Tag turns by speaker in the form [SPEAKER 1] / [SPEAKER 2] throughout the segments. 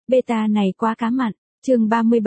[SPEAKER 1] Beta này quá cá mặn. Chương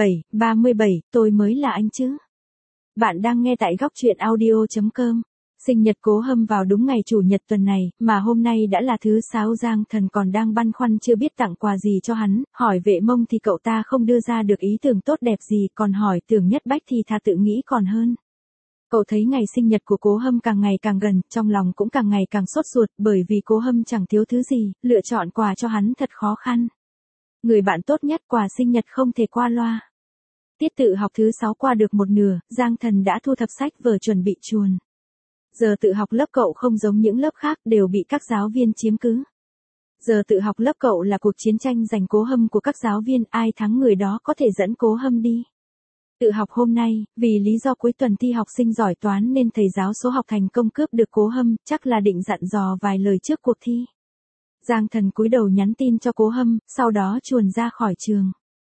[SPEAKER 1] 37, tôi mới là anh chứ. Bạn đang nghe tại góc truyện audio.com. Sinh nhật Cố Hâm vào đúng ngày chủ nhật tuần này, mà hôm nay đã là thứ Sáu. Giang Thần còn đang băn khoăn chưa biết tặng quà gì cho hắn, hỏi Vệ Mông thì cậu ta không đưa ra được ý tưởng tốt đẹp gì, còn hỏi Tưởng Nhất Bách thì thà tự nghĩ còn hơn. Cậu thấy ngày sinh nhật của Cố Hâm càng ngày càng gần, trong lòng cũng càng ngày càng sốt ruột, bởi vì Cố Hâm chẳng thiếu thứ gì, lựa chọn quà cho hắn thật khó khăn. Người bạn tốt nhất, quà sinh nhật không thể qua loa. Tiết tự học thứ 6 qua được một nửa, Giang Thần đã thu thập sách vở chuẩn bị chuồn. Giờ tự học lớp cậu không giống những lớp khác, đều bị các giáo viên chiếm cứ. Giờ tự học lớp cậu là cuộc chiến tranh giành Cố Hâm của các giáo viên, ai thắng người đó có thể dẫn Cố Hâm đi. Tự học hôm nay, vì lý do cuối tuần thi học sinh giỏi toán nên thầy giáo số học thành công cướp được Cố Hâm, chắc là định dặn dò vài lời trước cuộc thi. Giang Thần cúi đầu nhắn tin cho Cố Hâm, sau đó chuồn ra khỏi trường.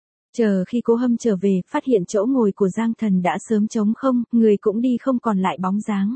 [SPEAKER 1] Chờ khi Cố Hâm trở về, phát hiện chỗ ngồi của Giang Thần đã sớm trống không, người cũng đi không còn lại bóng dáng.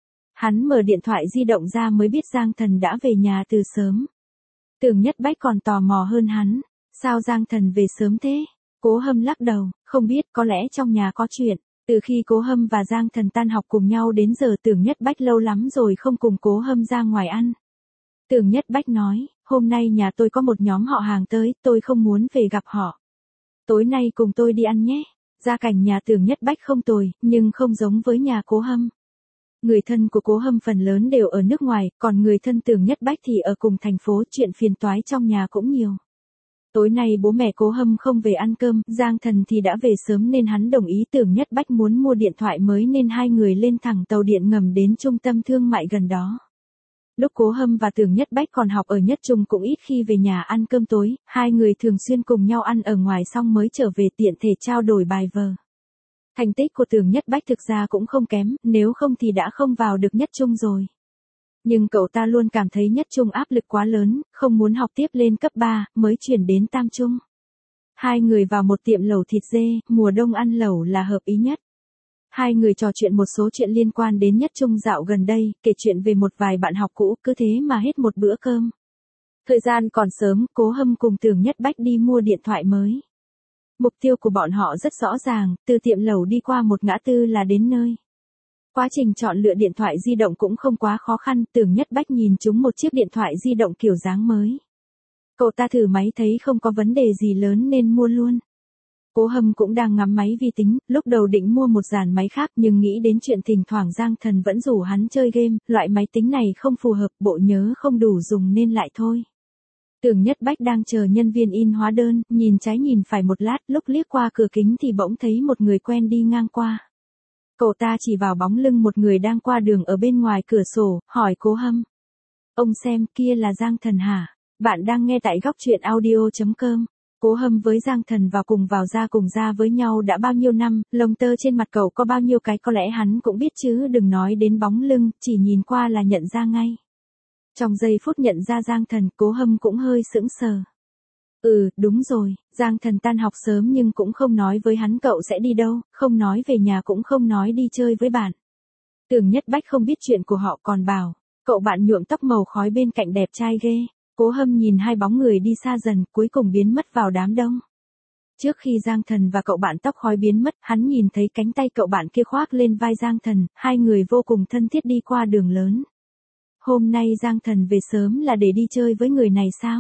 [SPEAKER 1] Hắn mở điện thoại di động ra mới biết Giang Thần đã về nhà từ sớm. Tưởng Nhất Bách còn tò mò hơn hắn, sao Giang Thần về sớm thế? Cố Hâm lắc đầu, không biết, có lẽ trong nhà có chuyện. Từ khi Cố Hâm và Giang Thần tan học cùng nhau đến giờ Tưởng Nhất Bách lâu lắm rồi không cùng Cố Hâm ra ngoài ăn. Tưởng Nhất Bách nói, hôm nay nhà tôi có một nhóm họ hàng tới, tôi không muốn về gặp họ. Tối nay cùng tôi đi ăn nhé. Gia cảnh nhà Tưởng Nhất Bách không tồi, nhưng không giống với nhà Cố Hâm. Người thân của Cố Hâm phần lớn đều ở nước ngoài, còn người thân Tưởng Nhất Bách thì ở cùng thành phố, chuyện phiền toái trong nhà cũng nhiều. Tối nay bố mẹ Cố Hâm không về ăn cơm, Giang Thần thì đã về sớm nên hắn đồng ý. Tưởng Nhất Bách muốn mua điện thoại mới nên hai người lên thẳng tàu điện ngầm đến trung tâm thương mại gần đó. Lúc Cố Hâm và Tưởng Nhất Bách còn học ở Nhất Trung cũng ít khi về nhà ăn cơm tối, hai người thường xuyên cùng nhau ăn ở ngoài xong mới trở về tiện thể trao đổi bài vở. Thành tích của Tưởng Nhất Bách thực ra cũng không kém, nếu không thì đã không vào được Nhất Trung rồi. Nhưng cậu ta luôn cảm thấy Nhất Trung áp lực quá lớn, không muốn học tiếp lên cấp 3, mới chuyển đến Tam Trung. Hai người vào một tiệm lẩu thịt dê, mùa đông ăn lẩu là hợp ý nhất. Hai người trò chuyện một số chuyện liên quan đến Nhất Trung dạo gần đây, kể chuyện về một vài bạn học cũ, cứ thế mà hết một bữa cơm. Thời gian còn sớm, Cố Hâm cùng Tưởng Nhất Bách đi mua điện thoại mới. Mục tiêu của bọn họ rất rõ ràng, từ tiệm lẩu đi qua một ngã tư là đến nơi. Quá trình chọn lựa điện thoại di động cũng không quá khó khăn, Tưởng Nhất Bách nhìn trúng một chiếc điện thoại di động kiểu dáng mới. Cậu ta thử máy thấy không có vấn đề gì lớn nên mua luôn. Cố Hâm cũng đang ngắm máy vi tính, lúc đầu định mua một dàn máy khác nhưng nghĩ đến chuyện thỉnh thoảng Giang Thần vẫn rủ hắn chơi game, loại máy tính này không phù hợp, bộ nhớ không đủ dùng nên lại thôi. Tưởng Nhất Bách đang chờ nhân viên in hóa đơn, nhìn trái nhìn phải một lát, lúc liếc qua cửa kính thì bỗng thấy một người quen đi ngang qua. Cậu ta chỉ vào bóng lưng một người đang qua đường ở bên ngoài cửa sổ, hỏi Cố Hâm. Ông xem, kia là Giang Thần hả? Bạn đang nghe tại góc truyện audio.com. Cố Hâm với Giang Thần cùng ra với nhau đã bao nhiêu năm, lông tơ trên mặt cậu có bao nhiêu cái có lẽ hắn cũng biết chứ đừng nói đến bóng lưng, chỉ nhìn qua là nhận ra ngay. Trong giây phút nhận ra Giang Thần, Cố Hâm cũng hơi sững sờ. Đúng rồi, Giang Thần tan học sớm nhưng cũng không nói với hắn cậu sẽ đi đâu, không nói về nhà cũng không nói đi chơi với bạn. Tưởng Nhất Bách không biết chuyện của họ còn bảo, cậu bạn nhuộm tóc màu khói bên cạnh đẹp trai ghê. Cố Hâm nhìn hai bóng người đi xa dần, cuối cùng biến mất vào đám đông. Trước khi Giang Thần và cậu bạn tóc khói biến mất, hắn nhìn thấy cánh tay cậu bạn kia khoác lên vai Giang Thần, hai người vô cùng thân thiết đi qua đường lớn. Hôm nay Giang Thần về sớm là để đi chơi với người này sao?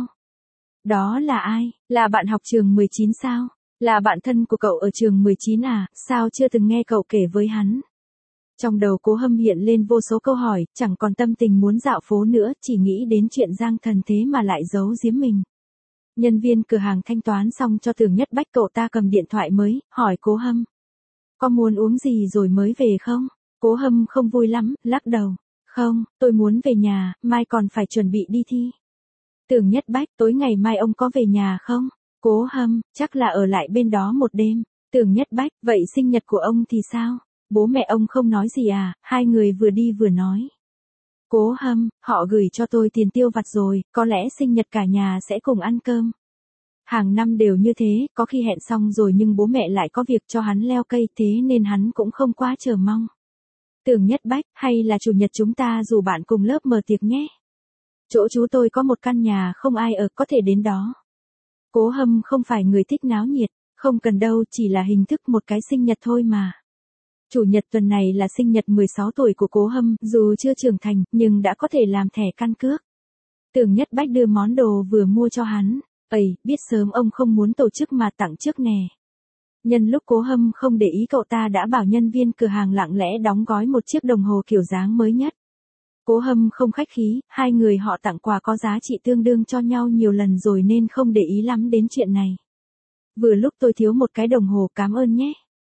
[SPEAKER 1] Đó là ai? Là bạn học trường 19 sao? Là bạn thân của cậu ở trường 19 à? Sao chưa từng nghe cậu kể với hắn? Trong đầu Cố Hâm hiện lên vô số câu hỏi, chẳng còn tâm tình muốn dạo phố nữa, chỉ nghĩ đến chuyện Giang Thần thế mà lại giấu giếm mình. Nhân viên cửa hàng thanh toán xong cho Tưởng Nhất Bách, cậu ta cầm điện thoại mới, hỏi Cố Hâm. Có muốn uống gì rồi mới về không? Cố Hâm không vui lắm, lắc đầu. Không, tôi muốn về nhà, mai còn phải chuẩn bị đi thi. Tưởng Nhất Bách, tối ngày mai ông có về nhà không? Cố Hâm, chắc là ở lại bên đó một đêm. Tưởng Nhất Bách, vậy sinh nhật của ông thì sao? Bố mẹ ông không nói gì à? Hai người vừa đi vừa nói. Cố Hâm, họ gửi cho tôi tiền tiêu vặt rồi, có lẽ sinh nhật cả nhà sẽ cùng ăn cơm. Hàng năm đều như thế, có khi hẹn xong rồi nhưng bố mẹ lại có việc cho hắn leo cây, thế nên hắn cũng không quá chờ mong. Tưởng Nhất Bách, hay là chủ nhật chúng ta rủ bạn cùng lớp mở tiệc nhé. Chỗ chú tôi có một căn nhà không ai ở, có thể đến đó. Cố Hâm không phải người thích náo nhiệt, không cần đâu, chỉ là hình thức một cái sinh nhật thôi mà. Chủ nhật tuần này là sinh nhật 16 tuổi của Cố Hâm, dù chưa trưởng thành, nhưng đã có thể làm thẻ căn cước. Tưởng Nhất Bách đưa món đồ vừa mua cho hắn. Ây, biết sớm ông không muốn tổ chức mà tặng trước nè. Nhân lúc Cố Hâm không để ý cậu ta đã bảo nhân viên cửa hàng lặng lẽ đóng gói một chiếc đồng hồ kiểu dáng mới nhất. Cố Hâm không khách khí, hai người họ tặng quà có giá trị tương đương cho nhau nhiều lần rồi nên không để ý lắm đến chuyện này. Vừa lúc tôi thiếu một cái đồng hồ, cảm ơn nhé.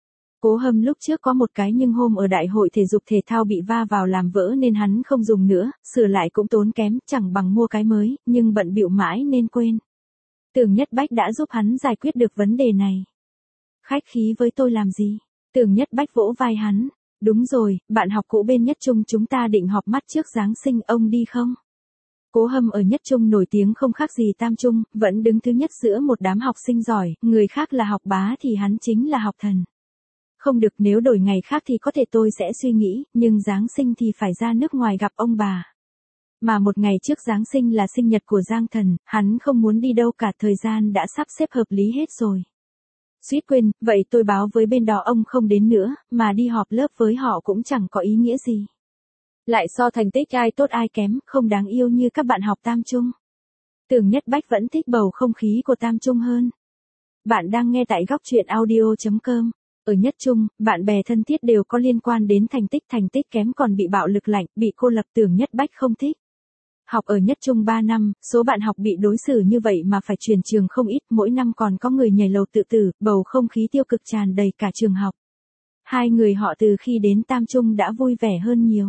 [SPEAKER 1] Cố Hâm lúc trước có một cái nhưng hôm ở đại hội thể dục thể thao bị va vào làm vỡ nên hắn không dùng nữa, sửa lại cũng tốn kém, chẳng bằng mua cái mới, nhưng bận bịu mãi nên quên. Tưởng Nhất Bách đã giúp hắn giải quyết được vấn đề này. Khách khí với tôi làm gì? Tưởng Nhất Bách vỗ vai hắn. Đúng rồi, bạn học cũ bên Nhất Trung chúng ta định họp mắt trước Giáng sinh, ông đi không? Cố Hâm ở Nhất Trung nổi tiếng không khác gì Tam Trung, vẫn đứng thứ nhất giữa một đám học sinh giỏi, người khác là học bá thì hắn chính là học thần. Không được, nếu đổi ngày khác thì có thể tôi sẽ suy nghĩ, nhưng Giáng sinh thì phải ra nước ngoài gặp ông bà. Mà một ngày trước Giáng sinh là sinh nhật của Giang Thần, hắn không muốn đi đâu cả, thời gian đã sắp xếp hợp lý hết rồi. Suýt quên, vậy tôi báo với bên đó ông không đến nữa, mà đi họp lớp với họ cũng chẳng có ý nghĩa gì. Lại so thành tích ai tốt ai kém, không đáng yêu như các bạn học Tam Trung. Tưởng Nhất Bách vẫn thích bầu không khí của Tam Trung hơn. Bạn đang nghe tại góc truyện audio.com. Ở Nhất Trung, bạn bè thân thiết đều có liên quan đến thành tích kém còn bị bạo lực lạnh, bị cô lập. Tưởng Nhất Bách không thích. Học ở Nhất Trung 3 năm, số bạn học bị đối xử như vậy mà phải chuyển trường không ít, mỗi năm còn có người nhảy lầu tự tử, bầu không khí tiêu cực tràn đầy cả trường học. Hai người họ từ khi đến Tam Trung đã vui vẻ hơn nhiều.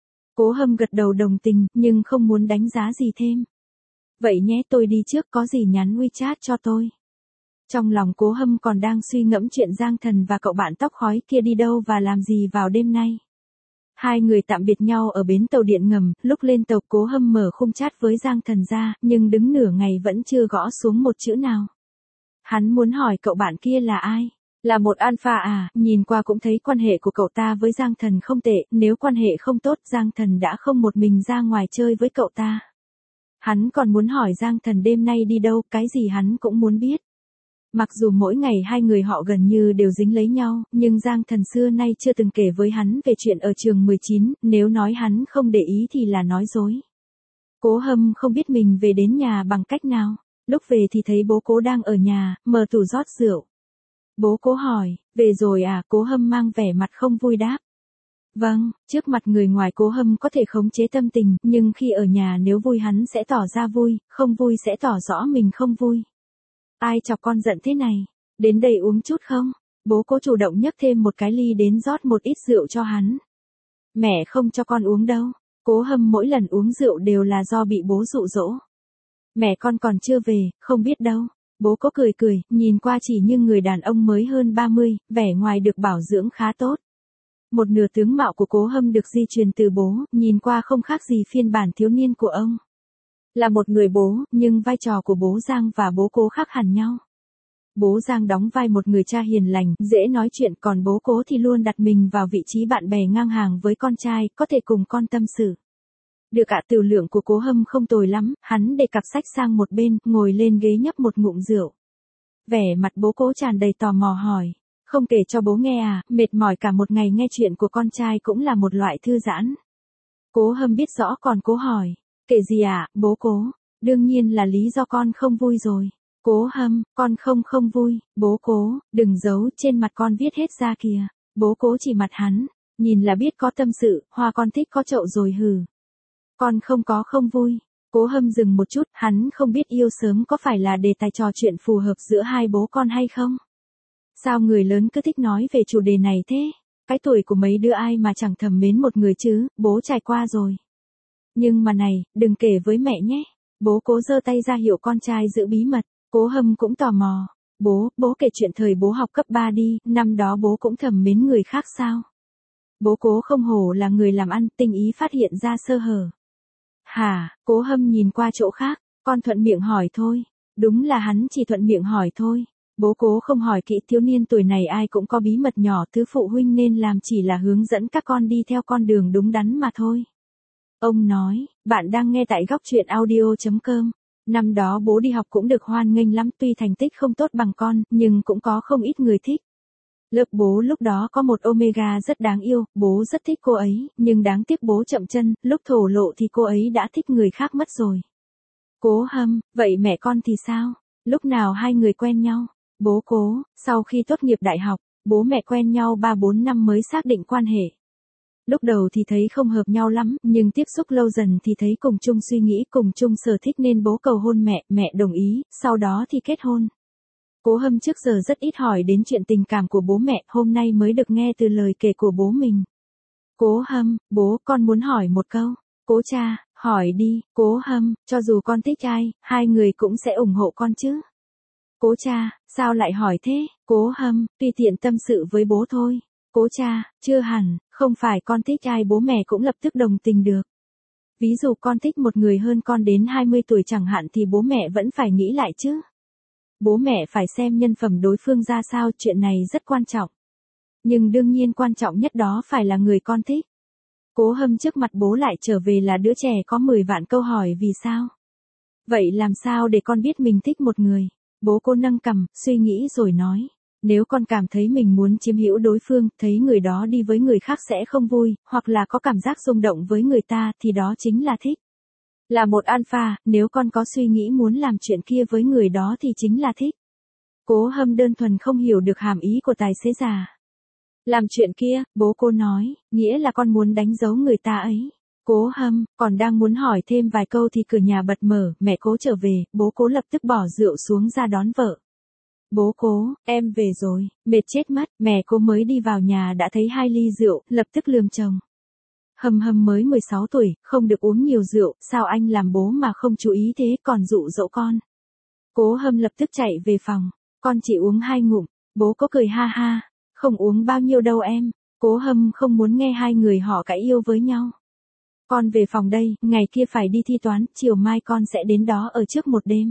[SPEAKER 1] Cố Hâm gật đầu đồng tình, nhưng không muốn đánh giá gì thêm. Vậy nhé, tôi đi trước, có gì nhắn WeChat cho tôi. Trong lòng Cố Hâm còn đang suy ngẫm chuyện Giang Thần và cậu bạn tóc khói kia đi đâu và làm gì vào đêm nay. Hai người tạm biệt nhau ở bến tàu điện ngầm, lúc lên tàu Cố Hâm mở khung chat với Giang Thần ra, nhưng đứng nửa ngày vẫn chưa gõ xuống một chữ nào. Hắn muốn hỏi cậu bạn kia là ai? Là một alpha à? Nhìn qua cũng thấy quan hệ của cậu ta với Giang Thần không tệ, nếu quan hệ không tốt Giang Thần đã không một mình ra ngoài chơi với cậu ta. Hắn còn muốn hỏi Giang Thần đêm nay đi đâu, cái gì hắn cũng muốn biết. Mặc dù mỗi ngày hai người họ gần như đều dính lấy nhau, nhưng Giang Thần xưa nay chưa từng kể với hắn về chuyện ở trường 19, nếu nói hắn không để ý thì là nói dối. Cố Hâm không biết mình về đến nhà bằng cách nào, lúc về thì thấy bố Cố đang ở nhà, mở tủ rót rượu. Bố Cố hỏi, về rồi à? Cố Hâm mang vẻ mặt không vui đáp. Vâng, trước mặt người ngoài Cố Hâm có thể khống chế tâm tình, nhưng khi ở nhà nếu vui hắn sẽ tỏ ra vui, không vui sẽ tỏ rõ mình không vui. Ai chọc con giận thế này? Đến đây uống chút không? Bố Cố chủ động nhấc thêm một cái ly đến rót một ít rượu cho hắn. Mẹ không cho con uống đâu. Cố Hâm mỗi lần uống rượu đều là do bị bố dụ dỗ. Mẹ con còn chưa về, không biết đâu. Bố Cố cười cười, nhìn qua chỉ như người đàn ông mới hơn 30, vẻ ngoài được bảo dưỡng khá tốt. Một nửa tướng mạo của Cố Hâm được di truyền từ bố, nhìn qua không khác gì phiên bản thiếu niên của ông. Là một người bố, nhưng vai trò của bố Giang và bố Cố khác hẳn nhau. Bố Giang đóng vai một người cha hiền lành, dễ nói chuyện, còn bố Cố thì luôn đặt mình vào vị trí bạn bè ngang hàng với con trai, có thể cùng con tâm sự. Được cả tiểu lượng của Cố Hâm không tồi lắm, hắn để cặp sách sang một bên, ngồi lên ghế nhấp một ngụm rượu. Vẻ mặt bố Cố tràn đầy tò mò hỏi, không kể cho bố nghe à? Mệt mỏi cả một ngày nghe chuyện của con trai cũng là một loại thư giãn. Cố Hâm biết rõ còn Cố hỏi, kể gì à, bố Cố? Đương nhiên là lý do con không vui rồi. Cố Hâm, con không vui. Bố Cố, đừng giấu, trên mặt con viết hết ra kìa. Bố Cố chỉ mặt hắn, nhìn là biết có tâm sự, hoa con thích có chậu rồi hừ. Con không vui. Cố Hâm dừng một chút, hắn không biết yêu sớm có phải là đề tài trò chuyện phù hợp giữa hai bố con hay không? Sao người lớn cứ thích nói về chủ đề này thế? Cái tuổi của mấy đứa ai mà chẳng thầm mến một người chứ, bố trải qua rồi. Nhưng mà này, đừng kể với mẹ nhé. Bố Cố giơ tay ra hiệu con trai giữ bí mật. Cố Hâm cũng tò mò. Bố kể chuyện thời bố học cấp 3 đi, năm đó bố cũng thầm mến người khác sao? Bố Cố không hổ là người làm ăn, tinh ý phát hiện ra sơ hở. Hả? Cố Hâm nhìn qua chỗ khác, con thuận miệng hỏi thôi. Đúng là hắn chỉ thuận miệng hỏi thôi. Bố Cố không hỏi kỹ, thiếu niên tuổi này ai cũng có bí mật nhỏ, thứ phụ huynh nên làm chỉ là hướng dẫn các con đi theo con đường đúng đắn mà thôi. Ông nói, bạn đang nghe tại góc truyện audio.com. Năm đó bố đi học cũng được hoan nghênh lắm, tuy thành tích không tốt bằng con, nhưng cũng có không ít người thích. Lớp bố lúc đó có một Omega rất đáng yêu, bố rất thích cô ấy, nhưng đáng tiếc bố chậm chân, lúc thổ lộ thì cô ấy đã thích người khác mất rồi. Cố Hâm, vậy mẹ con thì sao? Lúc nào hai người quen nhau? Bố Cố, sau khi tốt nghiệp đại học, bố mẹ quen nhau 3-4 năm mới xác định quan hệ. Lúc đầu thì thấy không hợp nhau lắm, nhưng tiếp xúc lâu dần thì thấy cùng chung suy nghĩ, cùng chung sở thích nên bố cầu hôn mẹ, mẹ đồng ý, sau đó thì kết hôn. Cố Hâm trước giờ rất ít hỏi đến chuyện tình cảm của bố mẹ, hôm nay mới được nghe từ lời kể của bố mình. Cố Hâm, bố, con muốn hỏi một câu. Cố cha, hỏi đi. Cố Hâm, cho dù con thích ai, hai người cũng sẽ ủng hộ con chứ. Cố cha, sao lại hỏi thế? Cố Hâm, tùy tiện tâm sự với bố thôi. Cố cha, chưa hẳn, không phải con thích ai bố mẹ cũng lập tức đồng tình được. Ví dụ con thích một người hơn con đến 20 tuổi chẳng hạn thì bố mẹ vẫn phải nghĩ lại chứ. Bố mẹ phải xem nhân phẩm đối phương ra sao, chuyện này rất quan trọng. Nhưng đương nhiên quan trọng nhất đó phải là người con thích. Cố Hâm trước mặt bố lại trở về là đứa trẻ có 10 vạn câu hỏi vì sao. Vậy làm sao để con biết mình thích một người? Bố cô nâng cằm, suy nghĩ rồi nói. Nếu con cảm thấy mình muốn chiếm hữu đối phương, thấy người đó đi với người khác sẽ không vui, hoặc là có cảm giác rung động với người ta thì đó chính là thích. Là một alpha, nếu con có suy nghĩ muốn làm chuyện kia với người đó thì chính là thích. Cố Hâm đơn thuần không hiểu được hàm ý của tài xế già. Làm chuyện kia, bố cô nói, nghĩa là con muốn đánh dấu người ta ấy. Cố Hâm, còn đang muốn hỏi thêm vài câu thì cửa nhà bật mở, mẹ Cố trở về, bố Cố lập tức bỏ rượu xuống ra đón vợ. Bố Cố, em về rồi, mệt chết mất, mẹ Cố mới đi vào nhà đã thấy 2 ly rượu, lập tức lườm chồng. Hâm Hâm mới 16 tuổi, không được uống nhiều rượu, sao anh làm bố mà không chú ý thế còn dụ dỗ con. Cố Hâm lập tức chạy về phòng, con chỉ uống 2 ngụm, bố Cố cười ha ha, không uống bao nhiêu đâu em. Cố Hâm không muốn nghe hai người họ cãi yêu với nhau. Con về phòng đây, ngày kia phải đi thi toán, chiều mai con sẽ đến đó ở trước một đêm.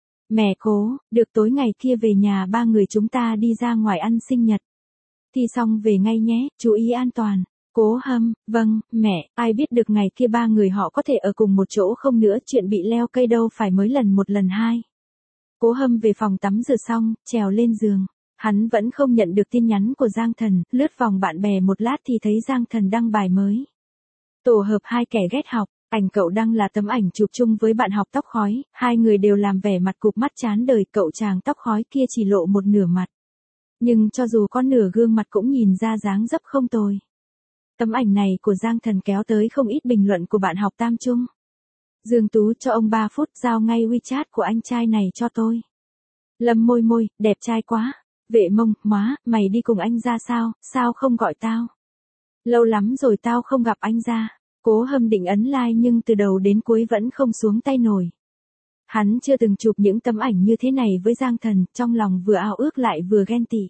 [SPEAKER 1] Mẹ Cố, được tối ngày kia về nhà 3 người chúng ta đi ra ngoài ăn sinh nhật. Thi xong về ngay nhé, chú ý an toàn. Cố Hâm, vâng, mẹ, ai biết được ngày kia 3 người họ có thể ở cùng một chỗ không nữa, chuyện bị leo cây đâu phải mới lần một lần hai. Cố Hâm về phòng tắm rửa xong, trèo lên giường. Hắn vẫn không nhận được tin nhắn của Giang Thần, lướt vòng bạn bè một lát thì thấy Giang Thần đăng bài mới. Tổ hợp hai kẻ ghét học, ảnh cậu đăng là tấm ảnh chụp chung với bạn học tóc khói, hai người đều làm vẻ mặt cụp mắt chán đời, cậu chàng tóc khói kia chỉ lộ một nửa mặt. Nhưng cho dù có nửa gương mặt cũng nhìn ra dáng dấp không tồi. Tấm ảnh này của Giang Thần kéo tới không ít bình luận của bạn học tam trung. Dương Tú cho ông 3 phút giao ngay WeChat của anh trai này cho tôi. Lâm môi môi, đẹp trai quá. Vệ Mông, má, mày đi cùng anh ra sao không gọi tao? Lâu lắm rồi tao không gặp anh ra. Cố Hâm định ấn like nhưng từ đầu đến cuối vẫn không xuống tay nổi. Hắn chưa từng chụp những tấm ảnh như thế này với Giang Thần, trong lòng vừa ao ước lại vừa ghen tị.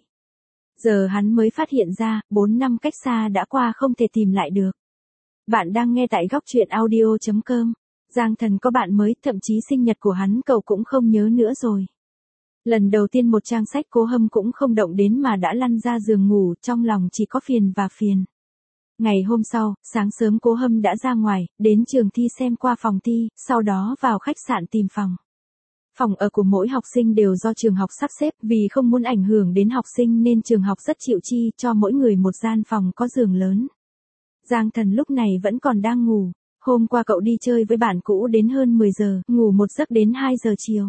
[SPEAKER 1] Giờ hắn mới phát hiện ra, 4 năm cách xa đã qua không thể tìm lại được. Bạn đang nghe tại góc truyện audio.com. Giang Thần có bạn mới, thậm chí sinh nhật của hắn cậu cũng không nhớ nữa rồi. Lần đầu tiên một trang sách Cố Hâm cũng không động đến mà đã lăn ra giường ngủ, trong lòng chỉ có phiền và phiền. Ngày hôm sau, sáng sớm Cố Hâm đã ra ngoài, đến trường thi xem qua phòng thi, sau đó vào khách sạn tìm phòng. Phòng ở của mỗi học sinh đều do trường học sắp xếp, vì không muốn ảnh hưởng đến học sinh nên trường học rất chịu chi cho mỗi người một gian phòng có giường lớn. Giang Thần lúc này vẫn còn đang ngủ. Hôm qua cậu đi chơi với bạn cũ đến hơn 10 giờ, ngủ một giấc đến 2 giờ chiều.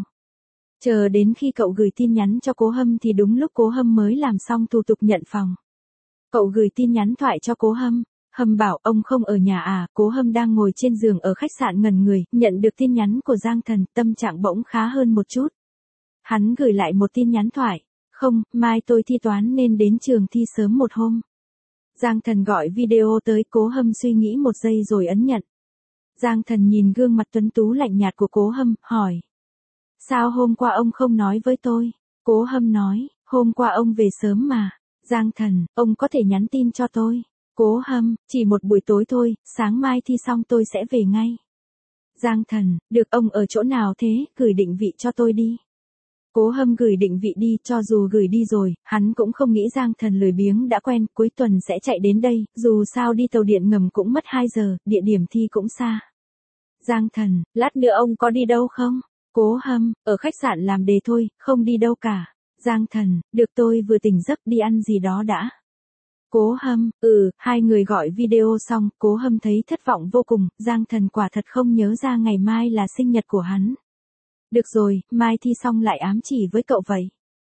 [SPEAKER 1] Chờ đến khi cậu gửi tin nhắn cho Cố Hâm thì đúng lúc Cố Hâm mới làm xong thủ tục nhận phòng. Cậu gửi tin nhắn thoại cho Cố Hâm. Hâm bảo ông không ở nhà à, Cố Hâm đang ngồi trên giường ở khách sạn ngẩn người, nhận được tin nhắn của Giang Thần, tâm trạng bỗng khá hơn một chút. Hắn gửi lại một tin nhắn thoại. Không, mai tôi thi toán nên đến trường thi sớm một hôm. Giang Thần gọi video tới, Cố Hâm suy nghĩ một giây rồi ấn nhận. Giang Thần nhìn gương mặt tuấn tú lạnh nhạt của Cố Hâm, hỏi. Sao hôm qua ông không nói với tôi? Cố Hâm nói, hôm qua ông về sớm mà. Giang Thần, ông có thể nhắn tin cho tôi. Cố Hâm, chỉ một buổi tối thôi, sáng mai thi xong tôi sẽ về ngay. Giang Thần, được, ông ở chỗ nào thế, gửi định vị cho tôi đi. Cố Hâm gửi định vị đi, cho dù gửi đi rồi, hắn cũng không nghĩ Giang Thần lười biếng đã quen, cuối tuần sẽ chạy đến đây, dù sao đi tàu điện ngầm cũng mất 2 giờ, địa điểm thi cũng xa. Giang Thần, lát nữa ông có đi đâu không? Cố Hâm, ở khách sạn làm đề thôi, không đi đâu cả. Giang Thần, được tôi vừa tỉnh giấc đi ăn gì đó đã. Cố Hâm, hai người gọi video xong, Cố Hâm thấy thất vọng vô cùng, Giang Thần quả thật không nhớ ra ngày mai là sinh nhật của hắn. Được rồi, mai thi xong lại ám chỉ với cậu vậy.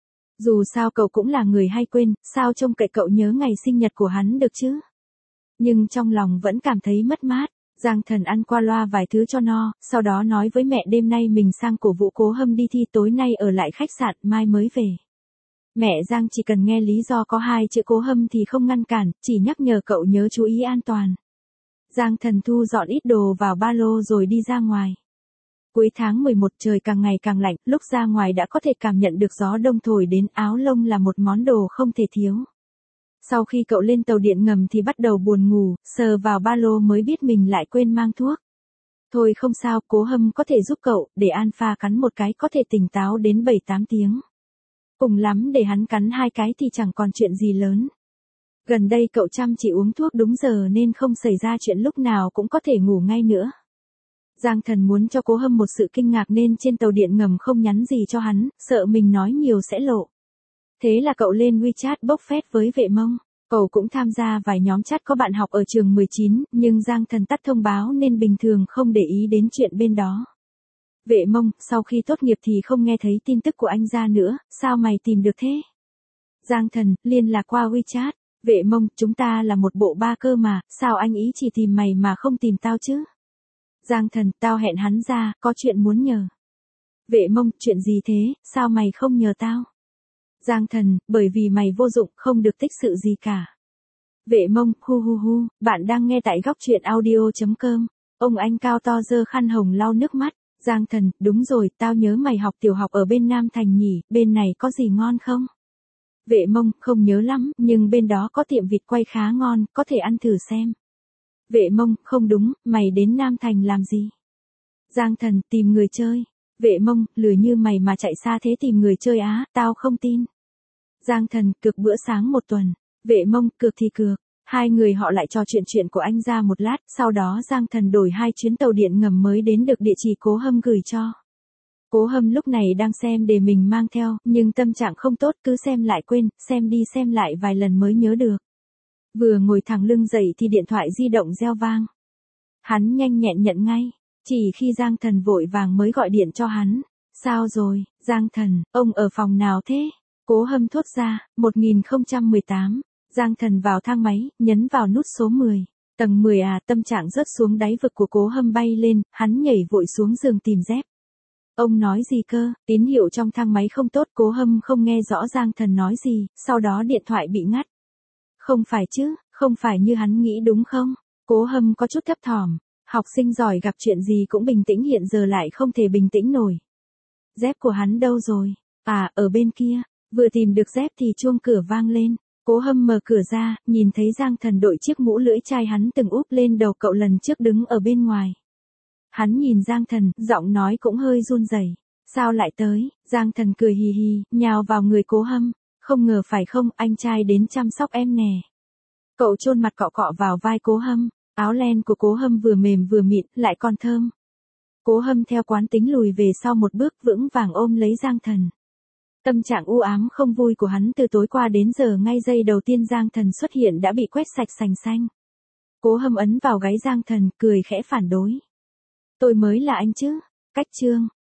[SPEAKER 1] Dù sao cậu cũng là người hay quên, sao trông cậy cậu nhớ ngày sinh nhật của hắn được chứ? Nhưng trong lòng vẫn cảm thấy mất mát. Giang Thần ăn qua loa vài thứ cho no, sau đó nói với mẹ đêm nay mình sang cổ vũ Cố Hâm đi thi, tối nay ở lại khách sạn, mai mới về. Mẹ Giang chỉ cần nghe lý do có hai chữ Cố Hâm thì không ngăn cản, chỉ nhắc nhở cậu nhớ chú ý an toàn. Giang Thần thu dọn ít đồ vào ba lô rồi đi ra ngoài. Cuối tháng 11 trời càng ngày càng lạnh, lúc ra ngoài đã có thể cảm nhận được gió đông thổi đến, áo lông là một món đồ không thể thiếu. Sau khi cậu lên tàu điện ngầm thì bắt đầu buồn ngủ, sờ vào ba lô mới biết mình lại quên mang thuốc. Thôi không sao, Cố Hâm có thể giúp cậu, để Alpha cắn một cái có thể tỉnh táo đến 7-8 tiếng. Cùng lắm để hắn cắn 2 cái thì chẳng còn chuyện gì lớn. Gần đây cậu chăm chỉ uống thuốc đúng giờ nên không xảy ra chuyện lúc nào cũng có thể ngủ ngay nữa. Giang Thần muốn cho Cố Hâm một sự kinh ngạc nên trên tàu điện ngầm không nhắn gì cho hắn, sợ mình nói nhiều sẽ lộ. Thế là cậu lên WeChat bốc phét với Vệ Mông. Cậu cũng tham gia vài nhóm chat có bạn học ở trường 19, nhưng Giang Thần tắt thông báo nên bình thường không để ý đến chuyện bên đó. Vệ Mông, sau khi tốt nghiệp thì không nghe thấy tin tức của anh ra nữa, sao mày tìm được thế? Giang Thần, liên lạc qua WeChat. Vệ Mông, chúng ta là một bộ ba cơ mà, sao anh ý chỉ tìm mày mà không tìm tao chứ? Giang Thần, tao hẹn hắn ra, có chuyện muốn nhờ. Vệ Mông, chuyện gì thế, sao mày không nhờ tao? Giang Thần, bởi vì mày vô dụng, không được tích sự gì cả. Vệ Mông, bạn đang nghe tại góc truyện audio.com. Ông anh cao to giơ khăn hồng lau nước mắt. Giang Thần, đúng rồi, tao nhớ mày học tiểu học ở bên Nam Thành nhỉ, bên này có gì ngon không? Vệ Mông, không nhớ lắm, nhưng bên đó có tiệm vịt quay khá ngon, có thể ăn thử xem. Vệ Mông, không đúng, mày đến Nam Thành làm gì? Giang Thần, tìm người chơi. Vệ Mông, lười như mày mà chạy xa thế tìm người chơi á, tao không tin. Giang Thần, cược bữa sáng 1 tuần. Vệ Mông, cược thì cược. Hai người họ lại trò chuyện của anh ra một lát, sau đó Giang Thần đổi 2 chuyến tàu điện ngầm mới đến được địa chỉ Cố Hâm gửi cho. Cố Hâm lúc này đang xem để mình mang theo, nhưng tâm trạng không tốt, cứ xem lại quên, xem đi xem lại vài lần mới nhớ được. Vừa ngồi thẳng lưng dậy thì điện thoại di động reo vang. Hắn nhanh nhẹn nhận ngay, chỉ khi Giang Thần vội vàng mới gọi điện cho hắn. Sao rồi, Giang Thần, ông ở phòng nào thế? Cố Hâm thốt ra, 1018. Giang Thần vào thang máy, nhấn vào nút số 10. Tầng 10 à, tâm trạng rớt xuống đáy vực của Cố Hâm bay lên, hắn nhảy vội xuống giường tìm dép. Ông nói gì cơ, tín hiệu trong thang máy không tốt, Cố Hâm không nghe rõ Giang Thần nói gì, sau đó điện thoại bị ngắt. Không phải chứ, không phải như hắn nghĩ đúng không? Cố Hâm có chút thấp thỏm, học sinh giỏi gặp chuyện gì cũng bình tĩnh, hiện giờ lại không thể bình tĩnh nổi. Dép của hắn đâu rồi? À, ở bên kia. Vừa tìm được dép thì chuông cửa vang lên. Cố Hâm mở cửa ra, nhìn thấy Giang Thần đội chiếc mũ lưỡi chai hắn từng úp lên đầu cậu lần trước đứng ở bên ngoài. Hắn nhìn Giang Thần, giọng nói cũng hơi run rẩy. Sao lại tới? Giang Thần cười hì hì, nhào vào người Cố Hâm. Không ngờ phải không, anh trai đến chăm sóc em nè. Cậu chôn mặt cọ cọ vào vai Cố Hâm. Áo len của Cố Hâm vừa mềm vừa mịn, lại còn thơm. Cố Hâm theo quán tính lùi về sau một bước, vững vàng ôm lấy Giang Thần. Tâm trạng u ám không vui của hắn từ tối qua đến giờ ngay giây đầu tiên Giang Thần xuất hiện đã bị quét sạch sành xanh. Cố Hâm ấn vào gáy Giang Thần, cười khẽ phản đối. Tôi mới là anh chứ. Cách chương.